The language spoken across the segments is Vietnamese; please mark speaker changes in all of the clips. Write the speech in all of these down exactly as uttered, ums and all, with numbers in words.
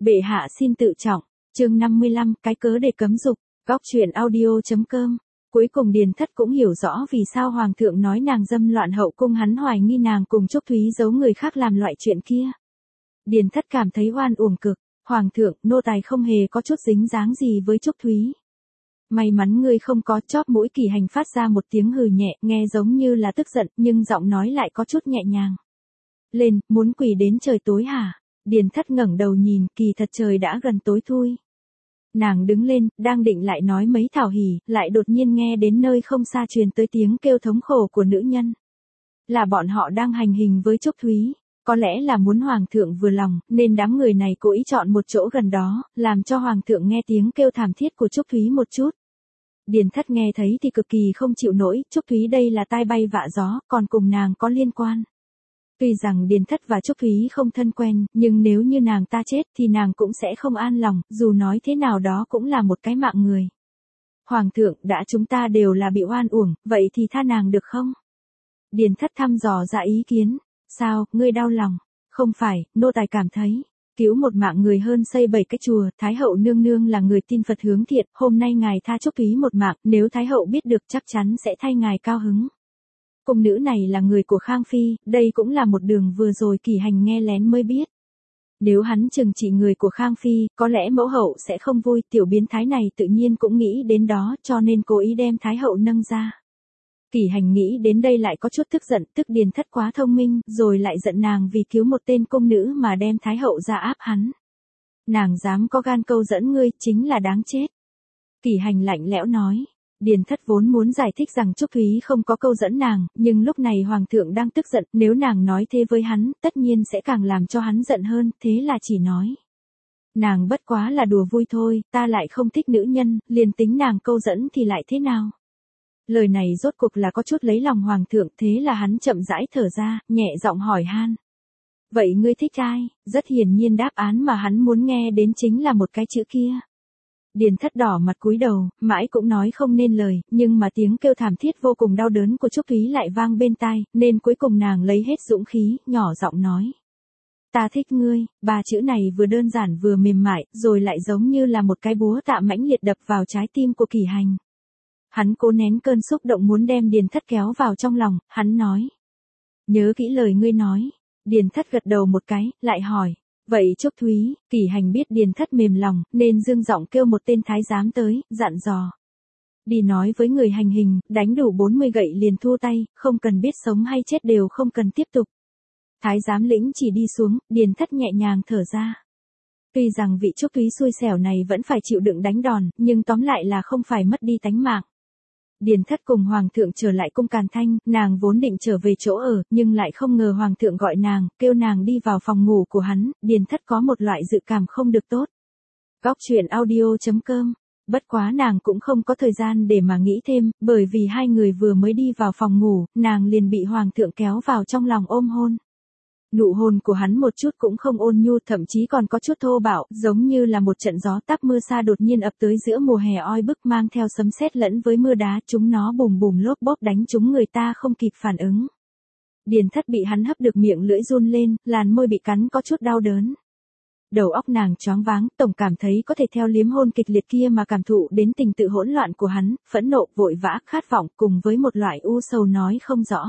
Speaker 1: Bệ hạ xin tự trọng. Chương năm mươi lăm, cái cớ để cấm dục. Góc truyện audio.com. Cuối cùng Điền Thất cũng hiểu rõ vì sao hoàng thượng nói nàng dâm loạn hậu cung, hắn hoài nghi nàng cùng Trúc Thúy giấu người khác làm loại chuyện kia. Điền Thất cảm thấy oan uổng cực, hoàng thượng, nô tài không hề có chút dính dáng gì với Trúc Thúy. May mắn ngươi không có. Chóp mũi Kỳ Hành phát ra một tiếng hừ nhẹ, nghe giống như là tức giận, nhưng giọng nói lại có chút nhẹ nhàng. Lên, muốn quỳ đến trời tối hả? Điền Thất ngẩng đầu nhìn, kỳ thật trời đã gần tối thui. Nàng đứng lên, đang định lại nói mấy thảo hỉ, lại đột nhiên nghe đến nơi không xa truyền tới tiếng kêu thống khổ của nữ nhân. Là bọn họ đang hành hình với Trúc Thúy. Có lẽ là muốn hoàng thượng vừa lòng, nên đám người này cố ý chọn một chỗ gần đó, làm cho hoàng thượng nghe tiếng kêu thảm thiết của Trúc Thúy một chút. Điền Thất nghe thấy thì cực kỳ không chịu nổi, Trúc Thúy đây là tai bay vạ gió, còn cùng nàng có liên quan. Tuy rằng Điền Thất và Trúc Thúy không thân quen, nhưng nếu như nàng ta chết thì nàng cũng sẽ không an lòng, dù nói thế nào đó cũng là một cái mạng người. Hoàng thượng, đã chúng ta đều là bị oan uổng, vậy thì tha nàng được không? Điền Thất thăm dò ra ý kiến. Sao, ngươi đau lòng? Không phải, nô tài cảm thấy, cứu một mạng người hơn xây bảy cái chùa. Thái hậu nương nương là người tin Phật hướng thiện, hôm nay ngài tha Trúc Thúy một mạng, nếu Thái hậu biết được chắc chắn sẽ thay ngài cao hứng. Cung nữ này là người của Khang Phi, đây cũng là một đường vừa rồi Kỳ Hành nghe lén mới biết. Nếu hắn trừng trị người của Khang Phi, có lẽ mẫu hậu sẽ không vui, tiểu biến thái này tự nhiên cũng nghĩ đến đó, cho nên cố ý đem Thái hậu nâng ra. Kỳ Hành nghĩ đến đây lại có chút tức giận, tức Điền Thất quá thông minh, rồi lại giận nàng vì cứu một tên cung nữ mà đem Thái hậu ra áp hắn. Nàng dám có gan câu dẫn ngươi, chính là đáng chết. Kỳ Hành lạnh lẽo nói. Điền Thất vốn muốn giải thích rằng Trúc Thúy không có câu dẫn nàng, nhưng lúc này hoàng thượng đang tức giận, nếu nàng nói thế với hắn, tất nhiên sẽ càng làm cho hắn giận hơn, thế là chỉ nói. Nàng bất quá là đùa vui thôi, ta lại không thích nữ nhân, liền tính nàng câu dẫn thì lại thế nào? Lời này rốt cuộc là có chút lấy lòng hoàng thượng, thế là hắn chậm rãi thở ra, nhẹ giọng hỏi han. Vậy ngươi thích ai? Rất hiển nhiên đáp án mà hắn muốn nghe đến chính là một cái chữ kia. Điền Thất đỏ mặt cúi đầu, mãi cũng nói không nên lời, nhưng mà tiếng kêu thảm thiết vô cùng đau đớn của Trúc Thúy lại vang bên tai, nên cuối cùng nàng lấy hết dũng khí, nhỏ giọng nói. Ta thích ngươi. Ba chữ này vừa đơn giản vừa mềm mại, rồi lại giống như là một cái búa tạ mãnh liệt đập vào trái tim của Kỳ Hành. Hắn cố nén cơn xúc động muốn đem Điền Thất kéo vào trong lòng, hắn nói. Nhớ kỹ lời ngươi nói. Điền Thất gật đầu một cái, lại hỏi. Vậy Trúc Thúy? Kỳ Hành biết Điền Thất mềm lòng, nên dương giọng kêu một tên thái giám tới, dặn dò. Đi nói với người hành hình, đánh đủ bốn mươi gậy liền thua tay, không cần biết sống hay chết đều không cần tiếp tục. Thái giám lĩnh chỉ đi xuống, Điền Thất nhẹ nhàng thở ra. Tuy rằng vị Trúc Thúy xui xẻo này vẫn phải chịu đựng đánh đòn, nhưng tóm lại là không phải mất đi tánh mạng. Điền Thất cùng hoàng thượng trở lại cung Càn Thanh, nàng vốn định trở về chỗ ở, nhưng lại không ngờ hoàng thượng gọi nàng, kêu nàng đi vào phòng ngủ của hắn, Điền Thất có một loại dự cảm không được tốt. Góc truyện audio.com. Bất quá nàng cũng không có thời gian để mà nghĩ thêm, bởi vì hai người vừa mới đi vào phòng ngủ, nàng liền bị hoàng thượng kéo vào trong lòng ôm hôn. Nụ hôn của hắn một chút cũng không ôn nhu, thậm chí còn có chút thô bạo, giống như là một trận gió táp mưa xa đột nhiên ập tới giữa mùa hè oi bức, mang theo sấm sét lẫn với mưa đá, chúng nó bùm bùm lốp bốp đánh chúng người ta không kịp phản ứng. Điền Thất bị hắn hấp được miệng lưỡi run lên, làn môi bị cắn có chút đau đớn. Đầu óc nàng choáng váng, tổng cảm thấy có thể theo liếm hôn kịch liệt kia mà cảm thụ đến tình tự hỗn loạn của hắn, phẫn nộ, vội vã, khát vọng, cùng với một loại u sầu nói không rõ.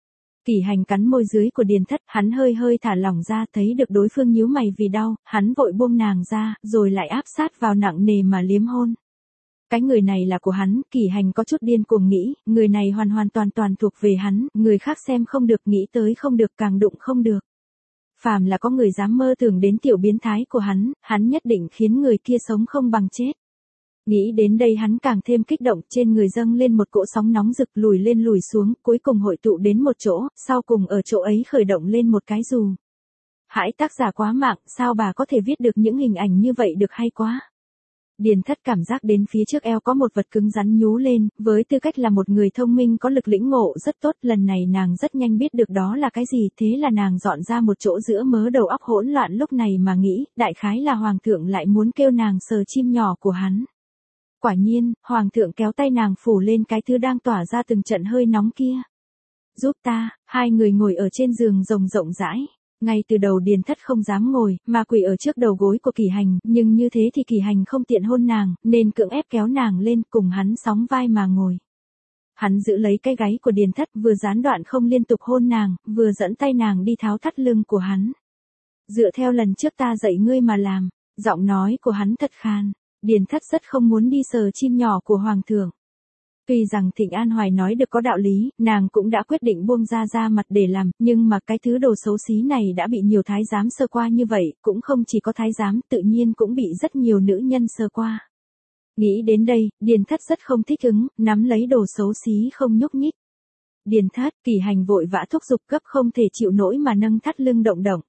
Speaker 1: Kỳ Hành cắn môi dưới của Điền Thất, hắn hơi hơi thả lỏng ra, thấy được đối phương nhíu mày vì đau, hắn vội buông nàng ra, rồi lại áp sát vào nặng nề mà liếm hôn. Cái người này là của hắn, Kỳ Hành có chút điên cuồng nghĩ, người này hoàn hoàn toàn toàn thuộc về hắn, người khác xem không được, nghĩ tới không được, càng đụng không được. Phàm là có người dám mơ tưởng đến tiểu biến thái của hắn, hắn nhất định khiến người kia sống không bằng chết. Nghĩ đến đây hắn càng thêm kích động, trên người dâng lên một cỗ sóng nóng rực, lùi lên lùi xuống, cuối cùng hội tụ đến một chỗ, sau cùng ở chỗ ấy khởi động lên một cái dù. Hãi, tác giả quá mạng, sao bà có thể viết được những hình ảnh như vậy được hay quá. Điền Thất cảm giác đến phía trước eo có một vật cứng rắn nhú lên, với tư cách là một người thông minh có lực lĩnh ngộ rất tốt, lần này nàng rất nhanh biết được đó là cái gì, thế là nàng dọn ra một chỗ giữa mớ đầu óc hỗn loạn lúc này mà nghĩ, đại khái là hoàng thượng lại muốn kêu nàng sờ chim nhỏ của hắn. Quả nhiên, hoàng thượng kéo tay nàng phủ lên cái thứ đang tỏa ra từng trận hơi nóng kia. Giúp ta, hai người ngồi ở trên giường rồng rộng rãi. Ngay từ đầu Điền Thất không dám ngồi, mà quỳ ở trước đầu gối của Kỷ Hành, nhưng như thế thì Kỷ Hành không tiện hôn nàng, nên cưỡng ép kéo nàng lên cùng hắn sóng vai mà ngồi. Hắn giữ lấy cái gáy của Điền Thất, vừa gián đoạn không liên tục hôn nàng, vừa dẫn tay nàng đi tháo thắt lưng của hắn. Dựa theo lần trước ta dạy ngươi mà làm, giọng nói của hắn thật khan. Điền Thất rất không muốn đi sờ chim nhỏ của Hoàng thượng. Tuy rằng Thịnh An Hoài nói được có đạo lý, nàng cũng đã quyết định buông ra ra mặt để làm, nhưng mà cái thứ đồ xấu xí này đã bị nhiều thái giám sơ qua như vậy, cũng không chỉ có thái giám, tự nhiên cũng bị rất nhiều nữ nhân sơ qua. Nghĩ đến đây, Điền Thất rất không thích ứng, nắm lấy đồ xấu xí không nhúc nhích. Điền Thất, Kỷ Hành vội vã thúc giục cấp không thể chịu nổi mà nâng thắt lưng động động.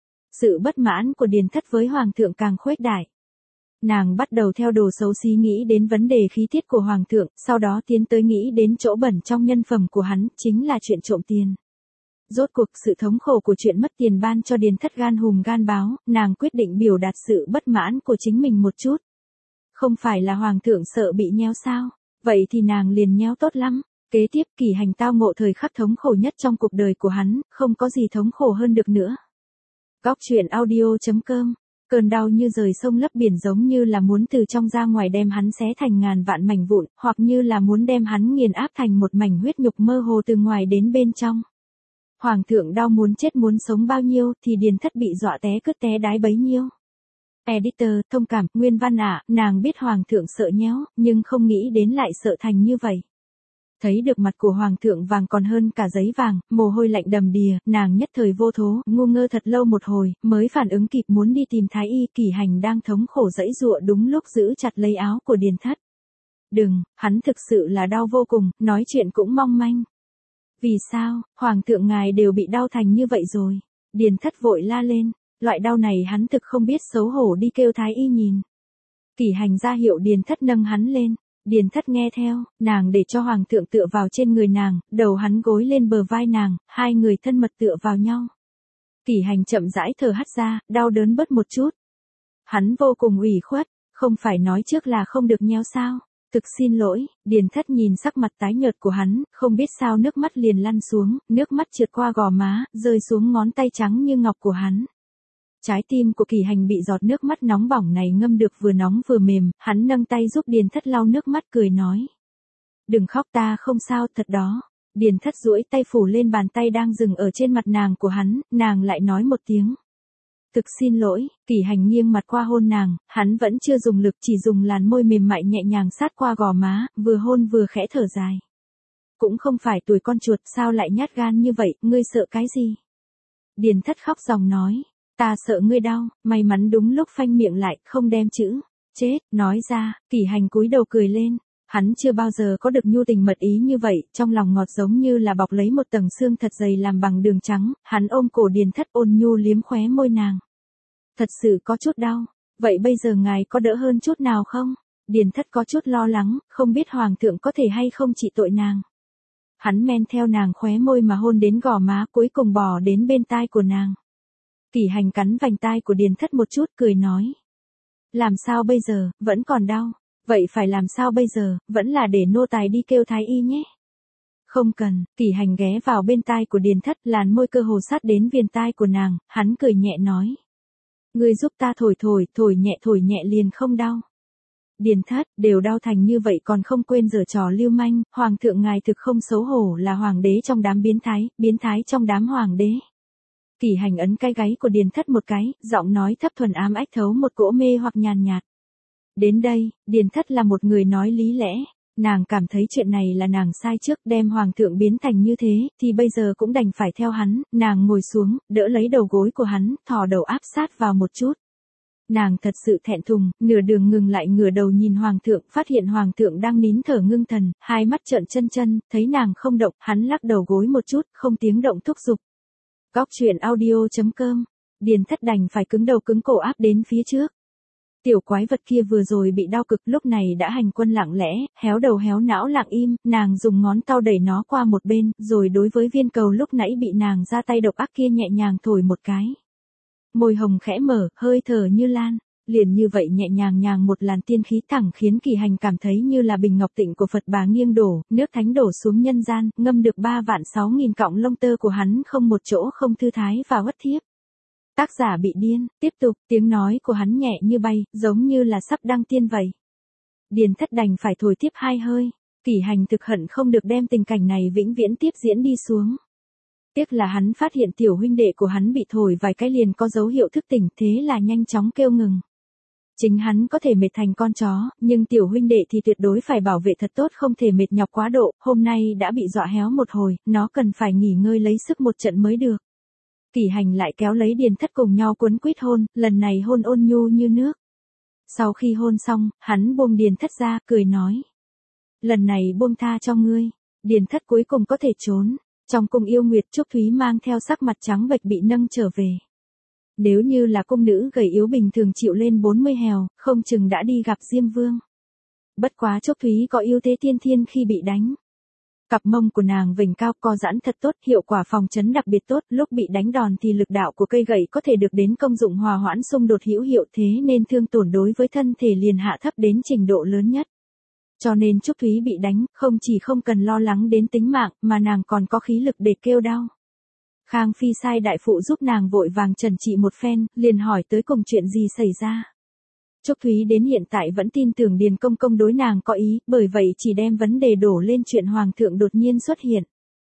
Speaker 1: Sự bất mãn của Điền Thất với Hoàng thượng càng khuếch đại. Nàng bắt đầu theo đồ xấu xí nghĩ đến vấn đề khí tiết của Hoàng thượng, sau đó tiến tới nghĩ đến chỗ bẩn trong nhân phẩm của hắn, chính là chuyện trộm tiền. Rốt cuộc sự thống khổ của chuyện mất tiền ban cho Điền Thất gan hùm gan báo, nàng quyết định biểu đạt sự bất mãn của chính mình một chút. Không phải là Hoàng thượng sợ bị nhéo sao? Vậy thì nàng liền nhéo tốt lắm. Kế tiếp Kỷ Hành tao ngộ thời khắc thống khổ nhất trong cuộc đời của hắn, không có gì thống khổ hơn được nữa. Góc truyện audio chấm com. Cơn đau như rời sông lấp biển, giống như là muốn từ trong ra ngoài đem hắn xé thành ngàn vạn mảnh vụn, hoặc như là muốn đem hắn nghiền áp thành một mảnh huyết nhục mơ hồ từ ngoài đến bên trong. Hoàng thượng đau muốn chết muốn sống bao nhiêu thì Điền Thất bị dọa té cứt té đái bấy nhiêu. Editor, thông cảm, Nguyên văn ạ, à, nàng biết Hoàng thượng sợ nhéo, nhưng không nghĩ đến lại sợ thành như vậy. Thấy được mặt của Hoàng thượng vàng còn hơn cả giấy vàng, mồ hôi lạnh đầm đìa, nàng nhất thời vô thố, ngu ngơ thật lâu một hồi, mới phản ứng kịp muốn đi tìm Thái y. Kỷ Hành đang thống khổ giãy giụa đúng lúc giữ chặt lấy áo của Điền Thất. Đừng, hắn thực sự là đau vô cùng, nói chuyện cũng mong manh. Vì sao, Hoàng thượng ngài đều bị đau thành như vậy rồi. Điền Thất vội la lên, loại đau này hắn thực không biết xấu hổ đi kêu Thái y nhìn. Kỷ Hành ra hiệu Điền Thất nâng hắn lên. Điền Thất nghe theo, nàng để cho Hoàng thượng tựa vào trên người nàng, đầu hắn gối lên bờ vai nàng, hai người thân mật tựa vào nhau. Kỷ Hành chậm rãi thở hắt ra, đau đớn bớt một chút. Hắn vô cùng ủy khuất, không phải nói trước là không được nhéo sao? Thực xin lỗi. Điền Thất nhìn sắc mặt tái nhợt của hắn, không biết sao nước mắt liền lăn xuống, nước mắt trượt qua gò má, rơi xuống ngón tay trắng như ngọc của hắn. Trái tim của Kỷ Hành bị giọt nước mắt nóng bỏng này ngâm được vừa nóng vừa mềm, hắn nâng tay giúp Điền Thất lau nước mắt cười nói. Đừng khóc, ta không sao, thật đó. Điền Thất duỗi tay phủ lên bàn tay đang dừng ở trên mặt nàng của hắn, nàng lại nói một tiếng. Thực xin lỗi. Kỷ Hành nghiêng mặt qua hôn nàng, hắn vẫn chưa dùng lực, chỉ dùng làn môi mềm mại nhẹ nhàng sát qua gò má, vừa hôn vừa khẽ thở dài. Cũng không phải tuổi con chuột, sao lại nhát gan như vậy, ngươi sợ cái gì? Điền Thất khóc ròng nói. Ta sợ ngươi đau, may mắn đúng lúc phanh miệng lại, không đem chữ chết nói ra. Kỷ Hành cúi đầu cười lên, hắn chưa bao giờ có được nhu tình mật ý như vậy, trong lòng ngọt giống như là bọc lấy một tầng xương thật dày làm bằng đường trắng. Hắn ôm cổ Điền Thất ôn nhu liếm khóe môi nàng. Thật sự có chút đau, vậy bây giờ ngài có đỡ hơn chút nào không? Điền Thất có chút lo lắng, không biết Hoàng thượng có thể hay không trị tội nàng. Hắn men theo nàng khóe môi mà hôn đến gò má, cuối cùng bò đến bên tai của nàng. Kỷ Hành cắn vành tai của Điền Thất một chút, cười nói. Làm sao bây giờ, vẫn còn đau. Vậy phải làm sao bây giờ, vẫn là để nô tài đi kêu Thái y nhé. Không cần. Kỷ Hành ghé vào bên tai của Điền Thất, làn môi cơ hồ sát đến viền tai của nàng, hắn cười nhẹ nói. Ngươi giúp ta thổi thổi, thổi nhẹ thổi nhẹ liền không đau. Điền Thất, đều đau thành như vậy còn không quên giở trò lưu manh, Hoàng thượng ngài thực không xấu hổ, là hoàng đế trong đám biến thái, biến thái trong đám hoàng đế. Kỷ Hành ấn cái gáy của Điền Thất một cái, giọng nói thấp thuần ám ách thấu một cỗ mê hoặc nhàn nhạt. Đến đây, Điền Thất là một người nói lý lẽ, nàng cảm thấy chuyện này là nàng sai trước, đem Hoàng thượng biến thành như thế, thì bây giờ cũng đành phải theo hắn. Nàng ngồi xuống, đỡ lấy đầu gối của hắn, thò đầu áp sát vào một chút. Nàng thật sự thẹn thùng, nửa đường ngừng lại ngửa đầu nhìn Hoàng thượng, phát hiện Hoàng thượng đang nín thở ngưng thần, hai mắt trợn chân chân, thấy nàng không động, hắn lắc đầu gối một chút, không tiếng động thúc giục. Góc truyện audio chấm com. Điền Thất đành phải cứng đầu cứng cổ áp đến phía trước. Tiểu quái vật kia vừa rồi bị đau cực, lúc này đã hành quân lặng lẽ, héo đầu héo não lặng im, nàng dùng ngón tao đẩy nó qua một bên, rồi đối với viên cầu lúc nãy bị nàng ra tay độc ác kia nhẹ nhàng thổi một cái. Môi hồng khẽ mở, hơi thở như lan. Liền như vậy nhẹ nhàng nhàng một làn tiên khí thẳng khiến Kỷ Hành cảm thấy như là bình ngọc tịnh của Phật Bà nghiêng đổ, nước thánh đổ xuống nhân gian, ngâm được ba vạn sáu nghìn cọng lông tơ của hắn không một chỗ không thư thái và uất thiếp. Tác giả bị điên, tiếp tục, tiếng nói của hắn nhẹ như bay, giống như là sắp đăng tiên vậy. Điền Thất đành phải thổi tiếp hai hơi, Kỷ Hành thực hận không được đem tình cảnh này vĩnh viễn tiếp diễn đi xuống. Tiếc là hắn phát hiện tiểu huynh đệ của hắn bị thổi vài cái liền có dấu hiệu thức tỉnh, thế là nhanh chóng kêu ngừng. Chính hắn có thể mệt thành con chó, nhưng tiểu huynh đệ thì tuyệt đối phải bảo vệ thật tốt, không thể mệt nhọc quá độ, hôm nay đã bị dọa héo một hồi, nó cần phải nghỉ ngơi lấy sức một trận mới được. Kỷ Hành lại kéo lấy Điền Thất cùng nhau cuốn quýt hôn, lần này hôn ôn nhu như nước. Sau khi hôn xong, hắn buông Điền Thất ra, cười nói. Lần này buông tha cho ngươi. Điền Thất cuối cùng có thể trốn. Trong cung yêu nguyệt, Trúc Thúy mang theo sắc mặt trắng bệch bị nâng trở về. Nếu như là cung nữ gầy yếu bình thường chịu lên bốn mươi hèo, không chừng đã đi gặp Diêm Vương. Bất quá Trúc Thúy có ưu thế tiên thiên khi bị đánh. Cặp mông của nàng vểnh cao co giãn thật tốt, hiệu quả phòng chấn đặc biệt tốt, lúc bị đánh đòn thì lực đạo của cây gậy có thể được đến công dụng hòa hoãn xung đột hữu hiệu, thế nên thương tổn đối với thân thể liền hạ thấp đến trình độ lớn nhất. Cho nên Trúc Thúy bị đánh, không chỉ không cần lo lắng đến tính mạng, mà nàng còn có khí lực để kêu đau. Khang Phi sai đại phụ giúp nàng vội vàng trần trị một phen, liền hỏi tới cùng chuyện gì xảy ra. Trúc Thúy đến hiện tại vẫn tin tưởng Điền Công Công đối nàng có ý, bởi vậy chỉ đem vấn đề đổ lên chuyện Hoàng thượng đột nhiên xuất hiện.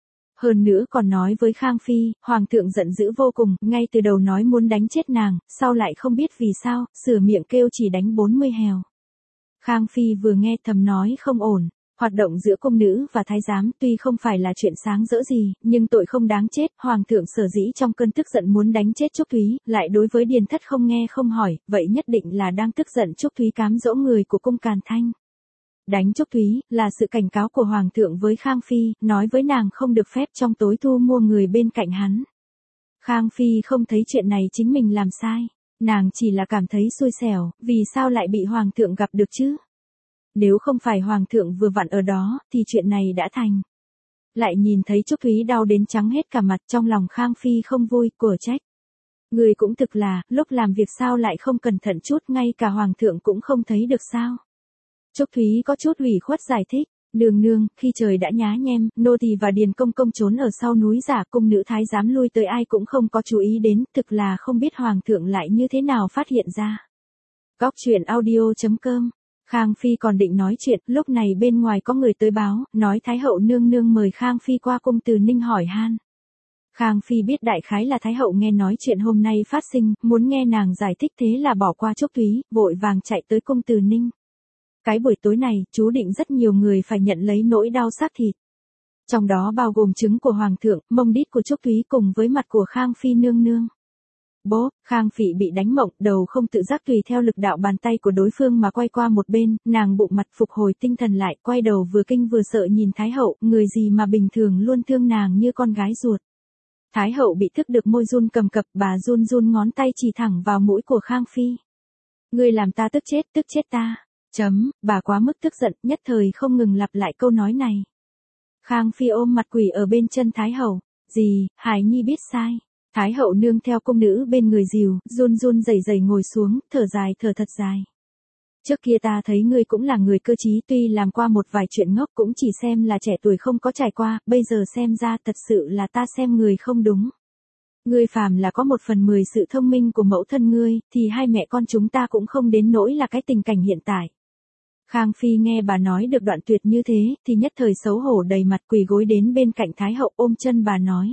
Speaker 1: Hơn nữa còn nói với Khang Phi, Hoàng thượng giận dữ vô cùng, ngay từ đầu nói muốn đánh chết nàng, sau lại không biết vì sao, sửa miệng kêu chỉ đánh bốn mươi hèo. Khang Phi vừa nghe thầm nói không ổn, hoạt động giữa cung nữ và thái giám tuy không phải là chuyện sáng dỡ gì, nhưng tội không đáng chết, Hoàng thượng sở dĩ trong cơn tức giận muốn đánh chết Trúc Thúy, lại đối với Điền Thất không nghe không hỏi, vậy nhất định là đang tức giận Trúc Thúy cám dỗ người của cung Càn Thanh. Đánh Trúc Thúy, là sự cảnh cáo của Hoàng thượng với Khang Phi, nói với nàng không được phép trong tối thu mua người bên cạnh hắn. Khang Phi không thấy chuyện này chính mình làm sai. Nàng chỉ là cảm thấy xui xẻo, vì sao lại bị Hoàng thượng gặp được chứ? Nếu không phải Hoàng thượng vừa vặn ở đó, thì chuyện này đã thành. Lại nhìn thấy Trúc Thúy đau đến trắng hết cả mặt, trong lòng Khang Phi không vui, của trách. Người cũng thực là, lúc làm việc sao lại không cẩn thận chút, ngay cả Hoàng thượng cũng không thấy được sao? Trúc Thúy có chút ủy khuất giải thích. Nương nương, khi trời đã nhá nhem, nô tỳ và Điền Công Công trốn ở sau núi giả, cung nữ thái giám lui tới ai cũng không có chú ý đến, thực là không biết Hoàng thượng lại như thế nào phát hiện ra. Góc truyện audio chấm com. Khang Phi còn định nói chuyện, lúc này bên ngoài có người tới báo, nói Thái hậu nương nương mời Khang Phi qua cung Từ Ninh hỏi han. Khang Phi biết đại khái là Thái hậu nghe nói chuyện hôm nay phát sinh, muốn nghe nàng giải thích, thế là bỏ qua Trúc Thúy, vội vàng chạy tới cung Từ Ninh. Cái buổi tối này, chú định rất nhiều người phải nhận lấy nỗi đau xác thịt. Trong đó bao gồm trứng của Hoàng thượng, mông đít của Trúc Thúy cùng với mặt của Khang Phi nương nương. Bố, Khang Phi bị đánh mộng, đầu không tự giác tùy theo lực đạo bàn tay của đối phương mà quay qua một bên, nàng bụng mặt phục hồi tinh thần lại, quay đầu vừa kinh vừa sợ nhìn Thái hậu, người gì mà bình thường luôn thương nàng như con gái ruột. Thái hậu bị thức được môi run cầm cập, bà run run ngón tay chỉ thẳng vào mũi của Khang Phi. Ngươi làm ta tức chết, tức chết ta. Chấm, bà quá mức tức giận, nhất thời không ngừng lặp lại câu nói này. Khang Phi ôm mặt quỳ ở bên chân Thái hậu. Gì, Hải Nhi biết sai. Thái hậu nương theo cung nữ bên người dìu, run run rẩy rẩy ngồi xuống, thở dài thở thật dài. Trước kia ta thấy ngươi cũng là người cơ trí, tuy làm qua một vài chuyện ngốc cũng chỉ xem là trẻ tuổi không có trải qua, bây giờ xem ra thật sự là ta xem người không đúng. Ngươi phàm là có một phần mười sự thông minh của mẫu thân ngươi, thì hai mẹ con chúng ta cũng không đến nỗi là cái tình cảnh hiện tại. Khang Phi nghe bà nói được đoạn tuyệt như thế, thì nhất thời xấu hổ đầy mặt, quỳ gối đến bên cạnh Thái hậu ôm chân bà nói.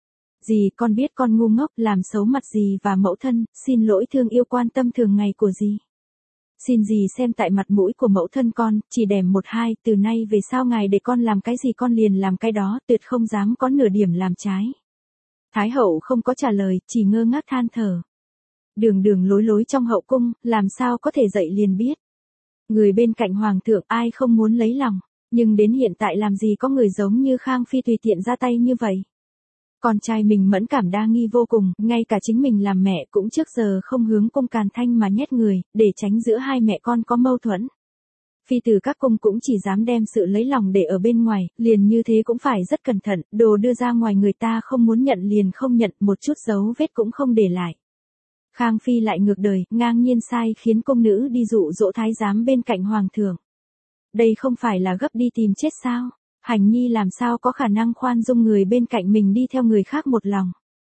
Speaker 1: Dì, con biết con ngu ngốc, làm xấu mặt dì và mẫu thân, xin lỗi thương yêu quan tâm thường ngày của dì. Xin dì xem tại mặt mũi của mẫu thân con, chỉ đèm một hai, từ nay về sau ngài để con làm cái gì con liền làm cái đó, tuyệt không dám có nửa điểm làm trái. Thái hậu không có trả lời, chỉ ngơ ngác than thở. Đường đường lối lối trong hậu cung, làm sao có thể dậy liền biết. Người bên cạnh Hoàng thượng ai không muốn lấy lòng, nhưng đến hiện tại làm gì có người giống như Khang Phi tùy tiện ra tay như vậy. Con trai mình mẫn cảm đa nghi vô cùng, ngay cả chính mình làm mẹ cũng trước giờ không hướng cung Càn Thanh mà nhét người, để tránh giữa hai mẹ con có mâu thuẫn. Phi tử các cung cũng chỉ dám đem sự lấy lòng để ở bên ngoài, liền như thế cũng phải rất cẩn thận, đồ đưa ra ngoài người ta không muốn nhận liền không nhận, một chút dấu vết cũng không để lại. Khang Phi lại ngược đời, ngang nhiên sai khiến cung nữ đi dụ dỗ thái giám bên cạnh Hoàng thượng. Đây không phải là gấp đi tìm chết sao? Hành nhi làm sao có khả năng khoan dung người bên cạnh mình đi theo người khác một lòng.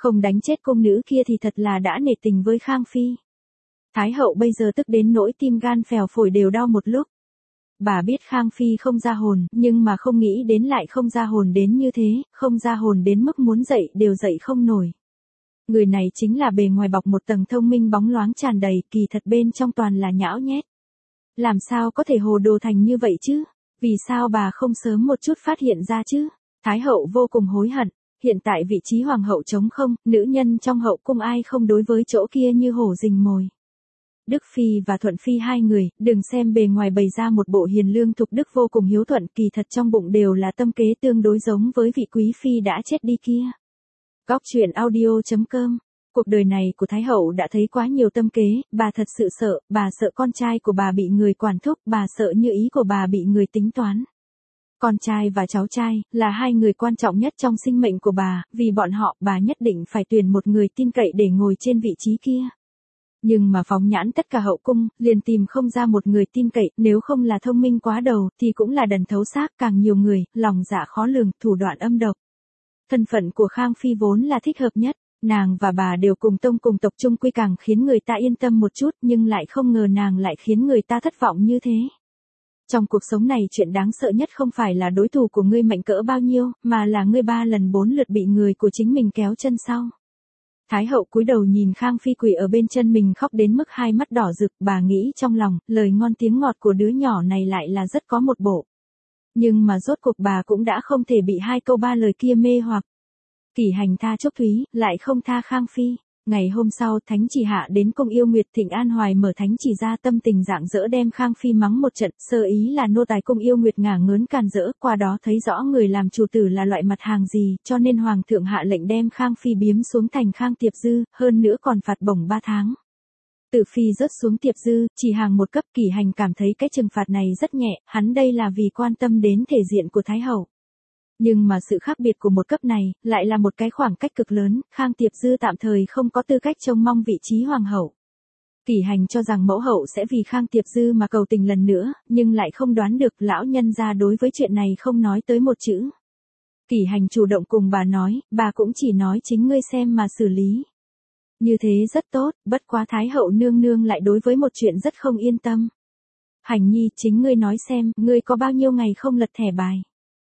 Speaker 1: Không đánh chết cung nữ kia thì thật là đã nể tình với Khang Phi. Thái hậu bây giờ tức đến nỗi tim gan phèo phổi đều đau một lúc. Bà biết Khang Phi không ra hồn, nhưng mà không nghĩ đến lại không ra hồn đến như thế, không ra hồn đến mức muốn dậy đều dậy không nổi. Người này chính là bề ngoài bọc một tầng thông minh bóng loáng tràn đầy, kỳ thật bên trong toàn là nhão nhét. Làm sao có thể hồ đồ thành như vậy chứ? Vì sao bà không sớm một chút phát hiện ra chứ? Thái hậu vô cùng hối hận. Hiện tại vị trí hoàng hậu trống không, nữ nhân trong hậu cung ai không đối với chỗ kia như hổ rình mồi. Đức Phi và Thuận Phi hai người, đừng xem bề ngoài bày ra một bộ hiền lương thục đức vô cùng hiếu thuận, kỳ thật trong bụng đều là tâm kế tương đối giống với vị quý phi đã chết đi kia. Góc truyện audio chấm com. Cuộc đời này của Thái hậu đã thấy quá nhiều tâm kế, bà thật sự sợ, bà sợ con trai của bà bị người quản thúc, bà sợ như ý của bà bị người tính toán. Con trai và cháu trai, là hai người quan trọng nhất trong sinh mệnh của bà, vì bọn họ, bà nhất định phải tuyển một người tin cậy để ngồi trên vị trí kia. Nhưng mà phóng nhãn tất cả hậu cung, liền tìm không ra một người tin cậy, nếu không là thông minh quá đầu, thì cũng là đần thấu xác, càng nhiều người, lòng dạ khó lường, thủ đoạn âm độc. Thân phận của Khang Phi vốn là thích hợp nhất, nàng và bà đều cùng tông cùng tộc chung quy càng khiến người ta yên tâm một chút, nhưng lại không ngờ nàng lại khiến người ta thất vọng như thế. Trong cuộc sống này chuyện đáng sợ nhất không phải là đối thủ của ngươi mạnh cỡ bao nhiêu, mà là ngươi ba lần bốn lượt bị người của chính mình kéo chân sau. Thái hậu cúi đầu nhìn Khang Phi quỳ ở bên chân mình khóc đến mức hai mắt đỏ rực, bà nghĩ trong lòng, lời ngon tiếng ngọt của đứa nhỏ này lại là rất có một bộ. Nhưng mà rốt cuộc bà cũng đã không thể bị hai câu ba lời kia mê hoặc. Kỷ Hành tha Trúc Thúy, lại không tha Khang Phi. Ngày hôm sau, Thánh Chỉ hạ đến cung yêu Nguyệt Thịnh An Hoài mở Thánh Chỉ ra, tâm tình rạng rỡ đem Khang Phi mắng một trận, sơ ý là nô tài cung yêu Nguyệt ngả ngớn càn rỡ, qua đó thấy rõ người làm chủ tử là loại mặt hàng gì, cho nên Hoàng thượng hạ lệnh đem Khang Phi biếm xuống thành Khang Tiệp Dư, hơn nữa còn phạt bổng ba tháng. Tử Phi rớt xuống Tiệp Dư, chỉ hàng một cấp. Kỷ Hành cảm thấy cái trừng phạt này rất nhẹ, hắn đây là vì quan tâm đến thể diện của Thái hậu. Nhưng mà sự khác biệt của một cấp này, lại là một cái khoảng cách cực lớn, Khang Tiệp Dư tạm thời không có tư cách trông mong vị trí hoàng hậu. Kỷ Hành cho rằng mẫu hậu sẽ vì Khang Tiệp Dư mà cầu tình lần nữa, nhưng lại không đoán được lão nhân gia đối với chuyện này không nói tới một chữ. Kỷ Hành chủ động cùng bà nói, bà cũng chỉ nói chính ngươi xem mà xử lý. Như thế rất tốt, bất quá Thái hậu nương nương lại đối với một chuyện rất không yên tâm. Hành nhi, chính ngươi nói xem, ngươi có bao nhiêu ngày không lật thẻ bài.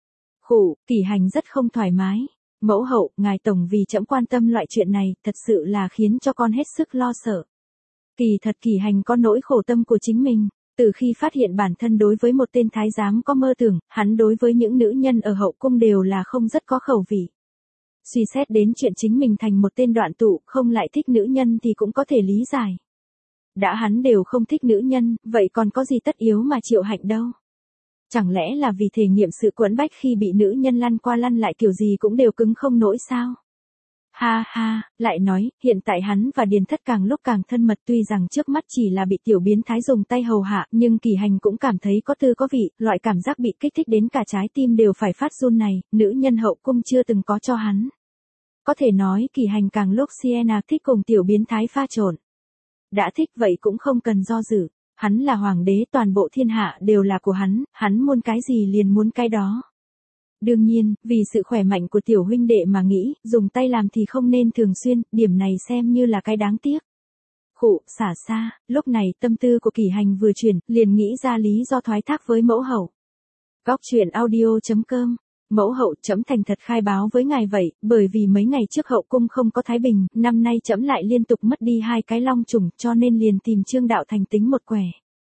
Speaker 1: Khụ, Kỷ Hành rất không thoải mái. Mẫu hậu, ngài tổng vì trẫm quan tâm loại chuyện này, thật sự là khiến cho con hết sức lo sợ. Kỳ thật Kỷ Hành có nỗi khổ tâm của chính mình. Từ khi phát hiện bản thân đối với một tên thái giám có mơ tưởng, hắn đối với những nữ nhân ở hậu cung đều là không rất có khẩu vị. Suy xét đến chuyện chính mình thành một tên đoạn tụ, không lại thích nữ nhân thì cũng có thể lý giải. Đã hắn đều không thích nữ nhân, vậy còn có gì tất yếu mà Triệu Hạnh đâu. Chẳng lẽ là vì thể nghiệm sự quẫn bách khi bị nữ nhân lăn qua lăn lại kiểu gì cũng đều cứng không nổi sao? Ha ha, lại nói, hiện tại hắn và Điền Thất càng lúc càng thân mật, tuy rằng trước mắt chỉ là bị tiểu biến thái dùng tay hầu hạ, nhưng Kỷ Hành cũng cảm thấy có tư có vị, loại cảm giác bị kích thích đến cả trái tim đều phải phát run này, nữ nhân hậu cung chưa từng có cho hắn. Có thể nói Kỷ Hành càng lúc Sienna thích cùng tiểu biến thái pha trộn. Đã thích vậy cũng không cần do dự. Hắn là hoàng đế, toàn bộ thiên hạ đều là của hắn, hắn muốn cái gì liền muốn cái đó. Đương nhiên, vì sự khỏe mạnh của tiểu huynh đệ mà nghĩ, dùng tay làm thì không nên thường xuyên, điểm này xem như là cái đáng tiếc. Khụ, xả xa, lúc này tâm tư của Kỷ Hành vừa chuyển, liền nghĩ ra lý do thoái thác với mẫu hậu. Góc truyện audio chấm com. Mẫu hậu, trẫm thành thật khai báo với ngài vậy, bởi vì mấy ngày trước hậu cung không có thái bình, năm nay trẫm lại liên tục mất đi hai cái long trùng, cho nên liền tìm Trương Đạo Thành tính một quẻ.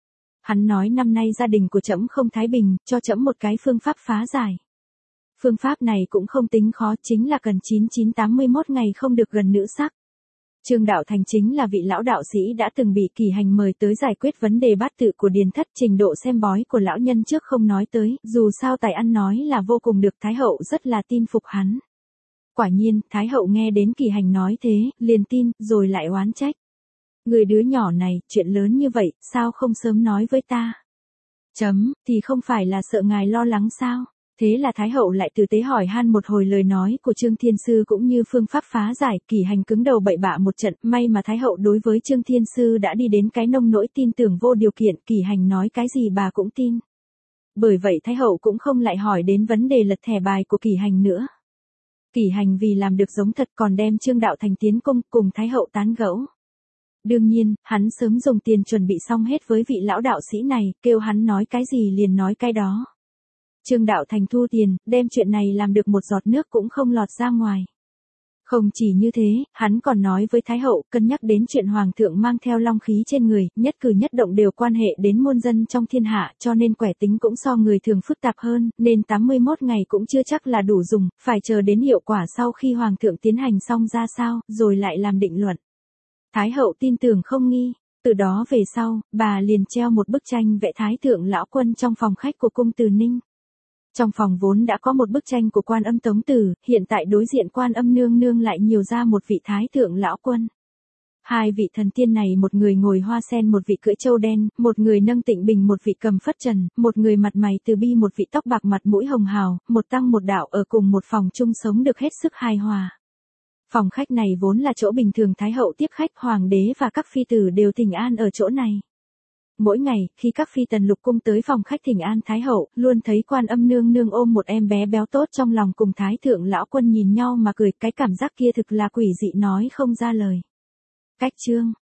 Speaker 1: Hắn nói năm nay gia đình của trẫm không thái bình, cho trẫm một cái phương pháp phá giải. Phương pháp này cũng không tính khó, chính là cần chín chín tám mươi mốt ngày không được gần nữ sắc. Trương Đạo Thành chính là vị lão đạo sĩ đã từng bị Kỷ Hành mời tới giải quyết vấn đề bát tự của Điền Thất, trình độ xem bói của lão nhân trước không nói tới, dù sao tài ăn nói là vô cùng được, Thái hậu rất là tin phục hắn. Quả nhiên, Thái hậu nghe đến Kỷ Hành nói thế, liền tin, rồi lại oán trách. Người đứa nhỏ này, chuyện lớn như vậy, sao không sớm nói với ta? Chấm, thì không phải là sợ ngài lo lắng sao? Thế là Thái hậu lại tử tế hỏi han một hồi lời nói của Trương Thiên Sư cũng như phương pháp phá giải. Kỷ Hành cứng đầu bậy bạ một trận, may mà Thái hậu đối với Trương Thiên Sư đã đi đến cái nông nỗi tin tưởng vô điều kiện, Kỷ Hành nói cái gì bà cũng tin. Bởi vậy Thái hậu cũng không lại hỏi đến vấn đề lật thẻ bài của Kỷ Hành nữa. Kỷ Hành vì làm được giống thật còn đem Trương Đạo Thành tiến cung cùng Thái hậu tán gẫu. Đương nhiên, hắn sớm dùng tiền chuẩn bị xong hết với vị lão đạo sĩ này, kêu hắn nói cái gì liền nói cái đó. Trương Đạo Thành thu tiền, đem chuyện này làm được một giọt nước cũng không lọt ra ngoài. Không chỉ như thế, hắn còn nói với Thái hậu, cân nhắc đến chuyện Hoàng thượng mang theo long khí trên người, nhất cử nhất động đều quan hệ đến muôn dân trong thiên hạ, cho nên quẻ tính cũng so người thường phức tạp hơn, nên tám mươi mốt ngày cũng chưa chắc là đủ dùng, phải chờ đến hiệu quả sau khi Hoàng thượng tiến hành xong ra sao, rồi lại làm định luận. Thái hậu tin tưởng không nghi, từ đó về sau, bà liền treo một bức tranh vẽ Thái thượng lão quân trong phòng khách của cung Từ Ninh. Trong phòng vốn đã có một bức tranh của Quan Âm Tống Tử, hiện tại đối diện Quan Âm nương nương lại nhiều ra một vị Thái thượng lão quân. Hai vị thần tiên này, một người ngồi hoa sen, một vị cưỡi trâu đen, một người nâng tịnh bình, một vị cầm phất trần, một người mặt mày từ bi, một vị tóc bạc mặt mũi hồng hào, một tăng một đạo ở cùng một phòng chung sống được hết sức hài hòa. Phòng khách này vốn là chỗ bình thường Thái hậu tiếp khách, hoàng đế và các phi tử đều thỉnh an ở chỗ này. Mỗi ngày, khi các phi tần lục cung tới phòng khách thỉnh an Thái hậu, luôn thấy Quan Âm nương nương ôm một em bé béo tốt trong lòng cùng Thái thượng lão quân nhìn nhau mà cười, cái cảm giác kia thực là quỷ dị nói không ra lời. Cách chương